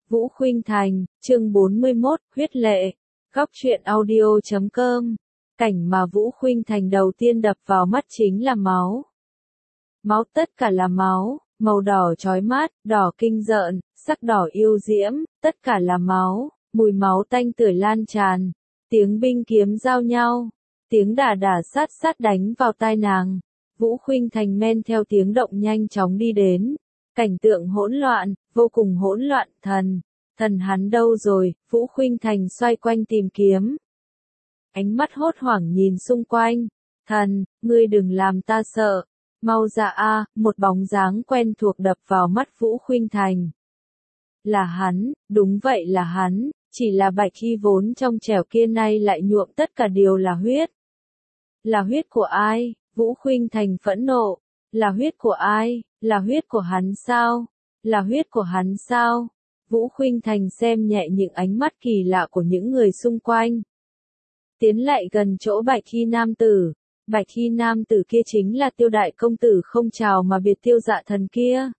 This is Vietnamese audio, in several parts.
Vũ Khuynh Thành, chương 41, huyết lệ. Góc truyện audio.com. Cảnh mà Vũ Khuynh Thành đầu tiên đập vào mắt chính là máu. Máu, tất cả là máu, màu đỏ chói mắt, đỏ kinh rợn, sắc đỏ yêu diễm, tất cả là máu, mùi máu tanh tưởi lan tràn, tiếng binh kiếm giao nhau, tiếng đả đả sát sát đánh vào tai nàng. Vũ Khuynh Thành men theo tiếng động nhanh chóng đi đến. Cảnh tượng hỗn loạn, vô cùng hỗn loạn. Thần hắn đâu rồi? Vũ Khuynh Thành xoay quanh tìm kiếm. Ánh mắt hốt hoảng nhìn xung quanh. Thần, ngươi đừng làm ta sợ. Mau ra a! Một bóng dáng quen thuộc đập vào mắt Vũ Khuynh Thành. Là hắn, đúng vậy là hắn, chỉ là bạch y vốn trong trẻo kia nay lại nhuộm tất cả đều là huyết. Là huyết của ai? Vũ Khuynh Thành phẫn nộ. Là huyết của ai? Là huyết của hắn sao? Là huyết của hắn sao? Vũ Khuynh Thành xem nhẹ những ánh mắt kỳ lạ của những người xung quanh. Tiến lại gần chỗ bạch y nam tử. Bạch y nam tử kia chính là Tiêu đại công tử không chào mà biệt Tiêu Dạ Thần kia.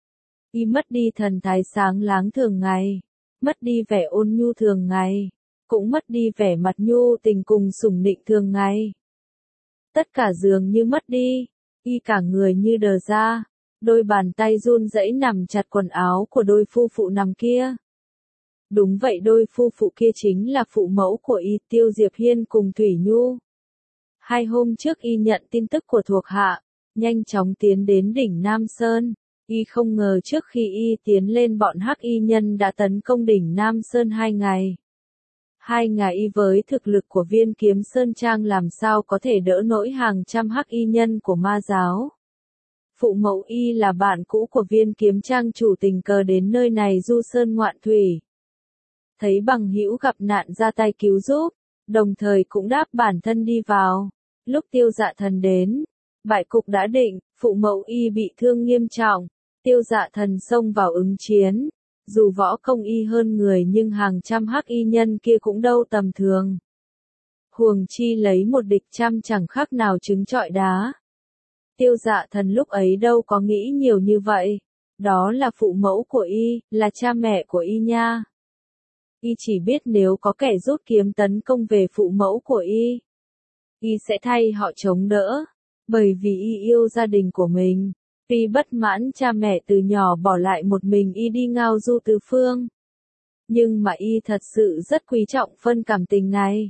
Y mất đi thần thái sáng láng thường ngày, mất đi vẻ ôn nhu thường ngày, cũng mất đi vẻ mặt nhu tình cùng sủng nịnh thường ngày. Tất cả dường như mất đi, y cả người như đờ ra, đôi bàn tay run rẩy nắm chặt quần áo của đôi phu phụ nằm kia. Đúng vậy, đôi phu phụ kia chính là phụ mẫu của y, Tiêu Diệp Hiên cùng Thủy Nhu. 2 hôm trước y nhận tin tức của thuộc hạ, nhanh chóng tiến đến đỉnh Nam Sơn. Y không ngờ trước khi y tiến lên bọn hắc y nhân đã tấn công đỉnh Nam Sơn 2 ngày. 2 ngày y với thực lực của Viên Kiếm Sơn Trang làm sao có thể đỡ nổi hàng trăm hắc y nhân của ma giáo. Phụ mẫu y là bạn cũ của Viên Kiếm Trang chủ tình cờ đến nơi này du sơn ngoạn thủy. Thấy bằng hữu gặp nạn ra tay cứu giúp, đồng thời cũng đáp bản thân đi vào. Lúc Tiêu Dạ Thần đến, bại cục đã định, phụ mẫu y bị thương nghiêm trọng. Tiêu Dạ Thần xông vào ứng chiến. Dù võ công y hơn người nhưng hàng trăm hắc y nhân kia cũng đâu tầm thường. Huống chi lấy một địch trăm chẳng khác nào trứng trọi đá. Tiêu Dạ Thần lúc ấy đâu có nghĩ nhiều như vậy. Đó là phụ mẫu của y, là cha mẹ của y nha. Y chỉ biết nếu có kẻ rút kiếm tấn công về phụ mẫu của y sẽ thay họ chống đỡ. Bởi vì y yêu gia đình của mình. Vì bất mãn cha mẹ từ nhỏ bỏ lại một mình y đi ngao du tứ phương. Nhưng mà y thật sự rất quý trọng phân cảm tình này.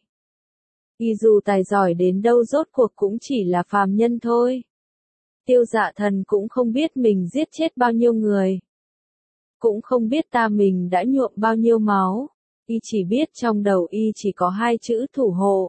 Y dù tài giỏi đến đâu rốt cuộc cũng chỉ là phàm nhân thôi. Tiêu Dạ Thần cũng không biết mình giết chết bao nhiêu người. Cũng không biết mình đã nhuộm bao nhiêu máu. Y chỉ biết trong đầu y chỉ có 2 chữ thủ hộ.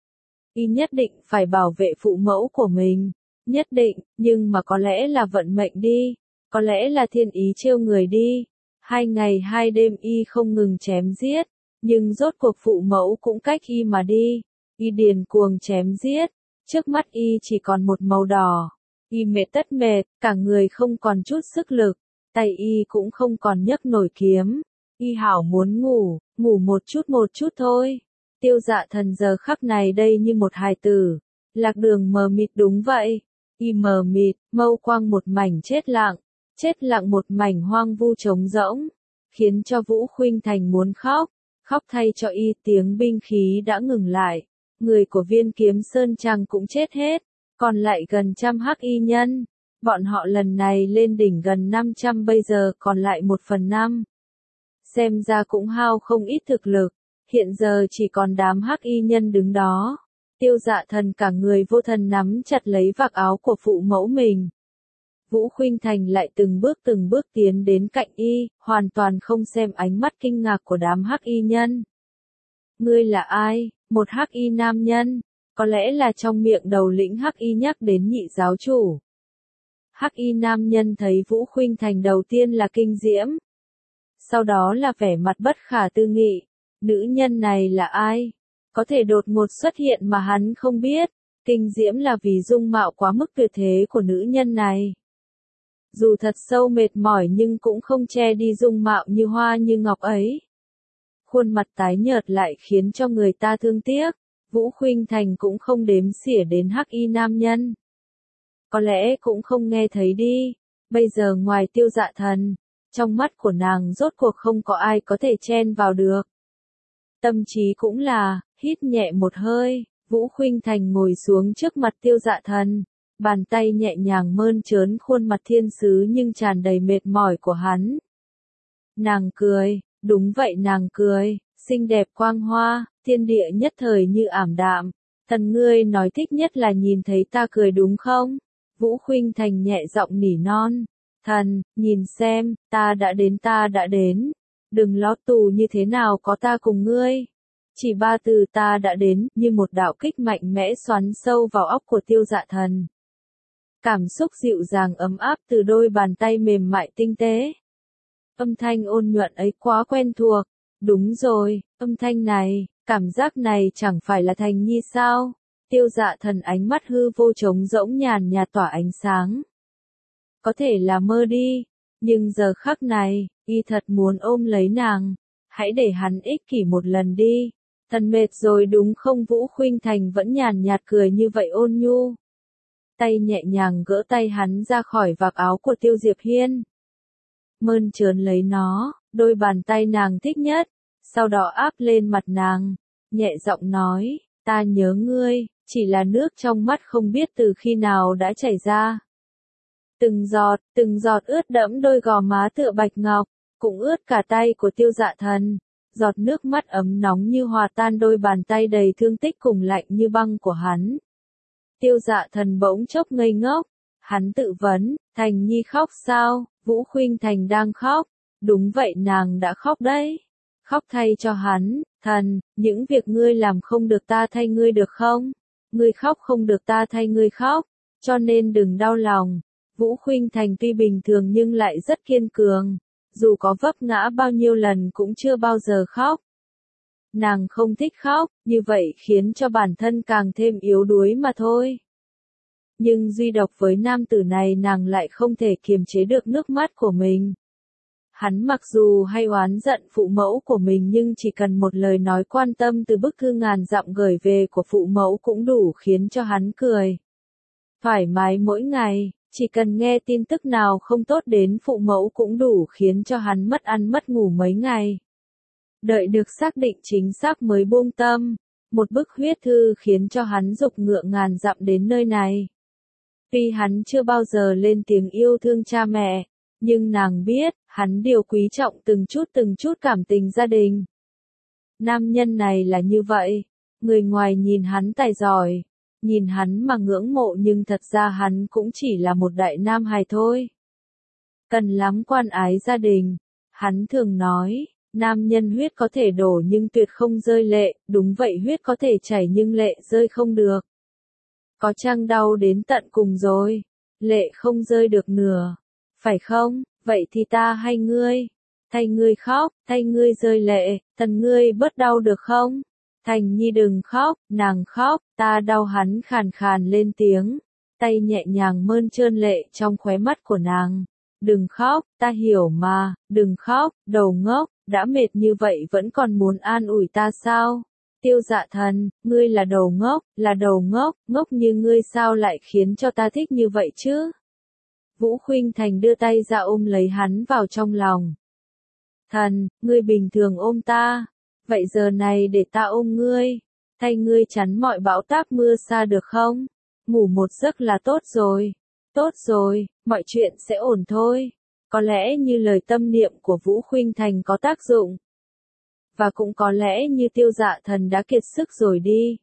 Y nhất định phải bảo vệ phụ mẫu của mình. Nhất định, nhưng mà có lẽ là vận mệnh đi, có lẽ là thiên ý trêu người đi. 2 ngày 2 đêm y không ngừng chém giết, nhưng rốt cuộc phụ mẫu cũng cách y mà đi. Y điên cuồng chém giết, trước mắt y chỉ còn một màu đỏ. Y mệt tất mệt, cả người không còn chút sức lực, tay y cũng không còn nhấc nổi kiếm. Y hảo muốn ngủ một chút thôi. Tiêu Dạ Thần giờ khắc này đây như một hài tử, lạc đường mờ mịt, đúng vậy. Y mờ mịt, mâu quang một mảnh chết lặng một mảnh hoang vu trống rỗng, khiến cho Vũ Khuynh Thành muốn khóc thay cho y. Tiếng binh khí đã ngừng lại, người của Viên Kiếm Sơn Trang cũng chết hết, còn lại gần trăm hắc y nhân. Bọn họ lần này lên đỉnh gần 500, bây giờ còn lại 1/5. Xem ra cũng hao không ít thực lực, hiện giờ chỉ còn đám hắc y nhân đứng đó. Tiêu Dạ Thần cả người vô thần nắm chặt lấy vạt áo của phụ mẫu mình. Vũ Khuynh Thành lại từng bước tiến đến cạnh y, hoàn toàn không xem ánh mắt kinh ngạc của đám hắc y nhân. Ngươi là ai? Một hắc y nam nhân, có lẽ là trong miệng đầu lĩnh hắc y nhắc đến nhị giáo chủ. Hắc y nam nhân thấy Vũ Khuynh Thành đầu tiên là kinh diễm, sau đó là vẻ mặt bất khả tư nghị. Nữ nhân này là ai? Có thể đột ngột xuất hiện mà hắn không biết. Kinh diễm là vì dung mạo quá mức tuyệt thế của nữ nhân này. Dù thật sâu mệt mỏi nhưng cũng không che đi dung mạo như hoa như ngọc ấy. Khuôn mặt tái nhợt lại khiến cho người ta thương tiếc. Vũ Khuynh Thành cũng không đếm xỉa đến hắc y nam nhân. Có lẽ cũng không nghe thấy đi. Bây giờ ngoài Tiêu Dạ Thần, Trong mắt của nàng rốt cuộc không có ai có thể chen vào được. Tâm trí cũng là, hít nhẹ một hơi, Vũ Khuynh Thành ngồi xuống trước mặt Tiêu Dạ Thần, bàn tay nhẹ nhàng mơn trớn khuôn mặt thiên sứ nhưng tràn đầy mệt mỏi của hắn. Nàng cười, đúng vậy nàng cười, xinh đẹp quang hoa, thiên địa nhất thời như ảm đạm. Thần ngươi nói thích nhất là nhìn thấy ta cười đúng không? Vũ Khuynh Thành nhẹ giọng nỉ non. Thần, nhìn xem, ta đã đến. Đừng lót tù như thế nào có ta cùng ngươi. Chỉ ba từ ta đã đến, như một đạo kích mạnh mẽ xoắn sâu vào óc của Tiêu Dạ Thần. Cảm xúc dịu dàng ấm áp từ đôi bàn tay mềm mại tinh tế. Âm thanh ôn nhuận ấy quá quen thuộc. Đúng rồi, âm thanh này, cảm giác này chẳng phải là Thành Nhi sao? Tiêu Dạ Thần ánh mắt hư vô trống rỗng nhàn nhạt tỏa ánh sáng. Có thể là mơ đi, nhưng giờ khắc này, y thật muốn ôm lấy nàng. Hãy để hắn ích kỷ một lần đi. Thần mệt rồi đúng không? Vũ Khuynh Thành vẫn nhàn nhạt cười như vậy ôn nhu. Tay nhẹ nhàng gỡ tay hắn ra khỏi vạt áo của Tiêu Diệp Hiên. Mơn trớn lấy nó, đôi bàn tay nàng thích nhất, sau đó áp lên mặt nàng, nhẹ giọng nói, ta nhớ ngươi, chỉ là nước trong mắt không biết từ khi nào đã chảy ra. Từng giọt ướt đẫm đôi gò má tựa bạch ngọc, cũng ướt cả tay của Tiêu Dạ Thần. Giọt nước mắt ấm nóng như hòa tan đôi bàn tay đầy thương tích cùng lạnh như băng của hắn. Tiêu Dạ Thần bỗng chốc ngây ngốc, hắn tự vấn, Thành Nhi khóc sao? Vũ Khuynh Thành đang khóc, đúng vậy nàng đã khóc đấy. Khóc thay cho hắn, thần, những việc ngươi làm không được ta thay ngươi được không? Ngươi khóc không được ta thay ngươi khóc, cho nên đừng đau lòng. Vũ Khuynh Thành tuy bình thường nhưng lại rất kiên cường, dù có vấp ngã bao nhiêu lần cũng chưa bao giờ khóc. Nàng không thích khóc, như vậy khiến cho bản thân càng thêm yếu đuối mà thôi. Nhưng duy độc với nam tử này nàng lại không thể kiềm chế được nước mắt của mình. Hắn mặc dù hay oán giận phụ mẫu của mình nhưng chỉ cần một lời nói quan tâm từ bức thư ngàn dặm gửi về của phụ mẫu cũng đủ khiến cho hắn cười. Thoải mái mỗi ngày, chỉ cần nghe tin tức nào không tốt đến phụ mẫu cũng đủ khiến cho hắn mất ăn mất ngủ mấy ngày. Đợi được xác định chính xác mới buông tâm, một bức huyết thư khiến cho hắn dục ngựa ngàn dặm đến nơi này. Tuy hắn chưa bao giờ lên tiếng yêu thương cha mẹ, nhưng nàng biết, hắn điều quý trọng từng chút cảm tình gia đình. Nam nhân này là như vậy, người ngoài nhìn hắn tài giỏi, nhìn hắn mà ngưỡng mộ nhưng thật ra hắn cũng chỉ là một đại nam hài thôi. Cần lắm quan ái gia đình, hắn thường nói, nam nhân huyết có thể đổ nhưng tuyệt không rơi lệ, đúng vậy huyết có thể chảy nhưng lệ rơi không được. Có chăng đau đến tận cùng rồi, lệ không rơi được nửa, phải không? Vậy thì ta hay ngươi, thay ngươi khóc, thay ngươi rơi lệ, thần ngươi bớt đau được không? Thành Nhi đừng khóc, nàng khóc, ta đau. Hắn khàn khàn lên tiếng, tay nhẹ nhàng mơn trơn lệ trong khóe mắt của nàng. Đừng khóc, ta hiểu mà, đừng khóc, đầu ngốc, đã mệt như vậy vẫn còn muốn an ủi ta sao? Tiêu Dạ Thần, ngươi là đầu ngốc, ngốc như ngươi sao lại khiến cho ta thích như vậy chứ? Vũ Khuynh Thành đưa tay ra ôm lấy hắn vào trong lòng. Thần, ngươi bình thường ôm ta, vậy giờ này để ta ôm ngươi, thay ngươi chắn mọi bão táp mưa xa được không? Ngủ một giấc là tốt rồi, mọi chuyện sẽ ổn thôi. Có lẽ như lời tâm niệm của Vũ Khuynh Thành có tác dụng. Và cũng có lẽ như Tiêu Dạ Thần đã kiệt sức rồi đi.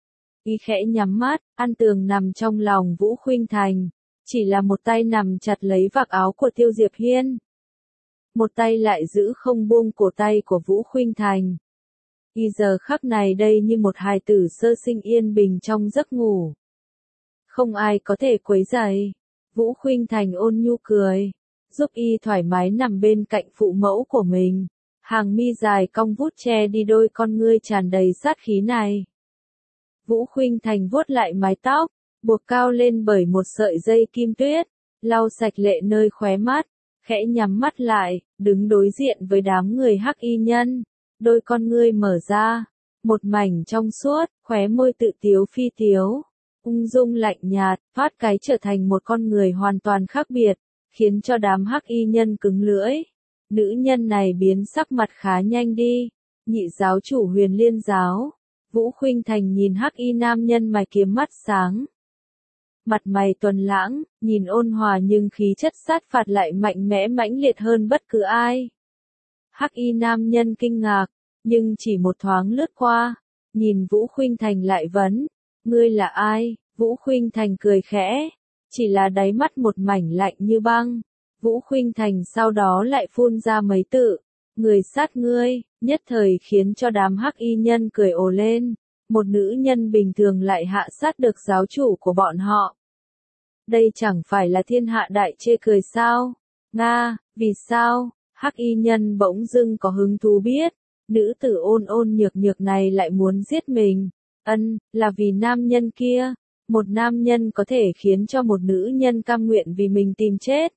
Y khẽ nhắm mắt, An Tường nằm trong lòng Vũ Khuynh Thành, chỉ là một tay nằm chặt lấy vạt áo của Tiêu Diệp Hiên. Một tay lại giữ không buông cổ tay của Vũ Khuynh Thành. Y giờ khắc này đây như một hài tử sơ sinh yên bình trong giấc ngủ. Không ai có thể quấy rầy. Vũ Khuynh Thành ôn nhu cười, giúp y thoải mái nằm bên cạnh phụ mẫu của mình. Hàng mi dài cong vút che đi đôi con ngươi tràn đầy sát khí này. Vũ Khuynh Thành vuốt lại mái tóc, buộc cao lên bởi một sợi dây kim tuyết, lau sạch lệ nơi khóe mắt, khẽ nhắm mắt lại, đứng đối diện với đám người hắc y nhân. Đôi con ngươi mở ra, một mảnh trong suốt, khóe môi tự tiếu phi tiếu, ung dung lạnh nhạt, thoát cái trở thành một con người hoàn toàn khác biệt, khiến cho đám hắc y nhân cứng lưỡi. Nữ nhân này biến sắc mặt khá nhanh đi. Nhị giáo chủ Huyền Liên giáo. Vũ Khuynh Thành nhìn hắc y nam nhân mày kiếm mắt sáng. Mặt mày tuấn lãng, nhìn ôn hòa nhưng khí chất sát phạt lại mạnh mẽ mãnh liệt hơn bất cứ ai. Hắc y nam nhân kinh ngạc, nhưng chỉ một thoáng lướt qua, nhìn Vũ Khuynh Thành lại vấn, ngươi là ai? Vũ Khuynh Thành cười khẽ, chỉ là đáy mắt một mảnh lạnh như băng. Vũ Khuynh Thành sau đó lại phun ra mấy tự, người sát ngươi, nhất thời khiến cho đám hắc y nhân cười ồ lên. Một nữ nhân bình thường lại hạ sát được giáo chủ của bọn họ. Đây chẳng phải là thiên hạ đại chê cười sao? Nga, vì sao? Hắc y nhân bỗng dưng có hứng thú biết, nữ tử ôn ôn nhược nhược này lại muốn giết mình. Là vì nam nhân kia. Một nam nhân có thể khiến cho một nữ nhân cam nguyện vì mình tìm chết.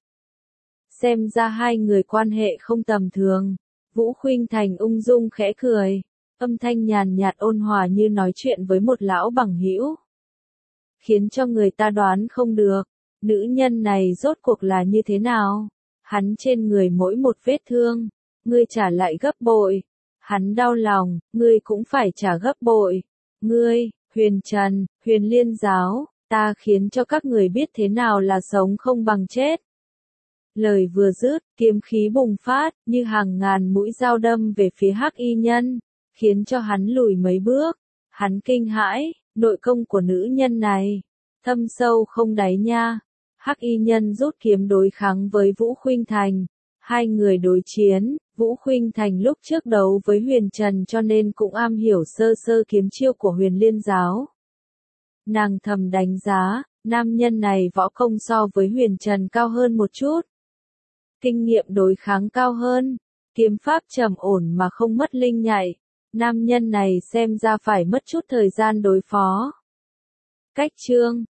Xem ra hai người quan hệ không tầm thường. Vũ Khuynh Thành ung dung khẽ cười, âm thanh nhàn nhạt ôn hòa như nói chuyện với một lão bằng hữu. Khiến cho người ta đoán không được, nữ nhân này rốt cuộc là như thế nào. Hắn trên người mỗi một vết thương, ngươi trả lại gấp bội. Hắn đau lòng, ngươi cũng phải trả gấp bội. Ngươi, Huyền Trần, Huyền Liên giáo, ta khiến cho các người biết thế nào là sống không bằng chết. Lời vừa dứt, kiếm khí bùng phát, như hàng ngàn mũi dao đâm về phía hắc y nhân, khiến cho hắn lùi mấy bước. Hắn kinh hãi, nội công của nữ nhân này, thâm sâu không đáy nha. Hắc y nhân rút kiếm đối kháng với Vũ Khuynh Thành. Hai người đối chiến, Vũ Khuynh Thành lúc trước đấu với Huyền Trần cho nên cũng am hiểu sơ sơ kiếm chiêu của Huyền Liên giáo. Nàng thầm đánh giá, nam nhân này võ công so với Huyền Trần cao hơn một chút. Kinh nghiệm đối kháng cao hơn, kiếm pháp trầm ổn mà không mất linh nhạy. Nam nhân này xem ra phải mất chút thời gian đối phó. Cách chương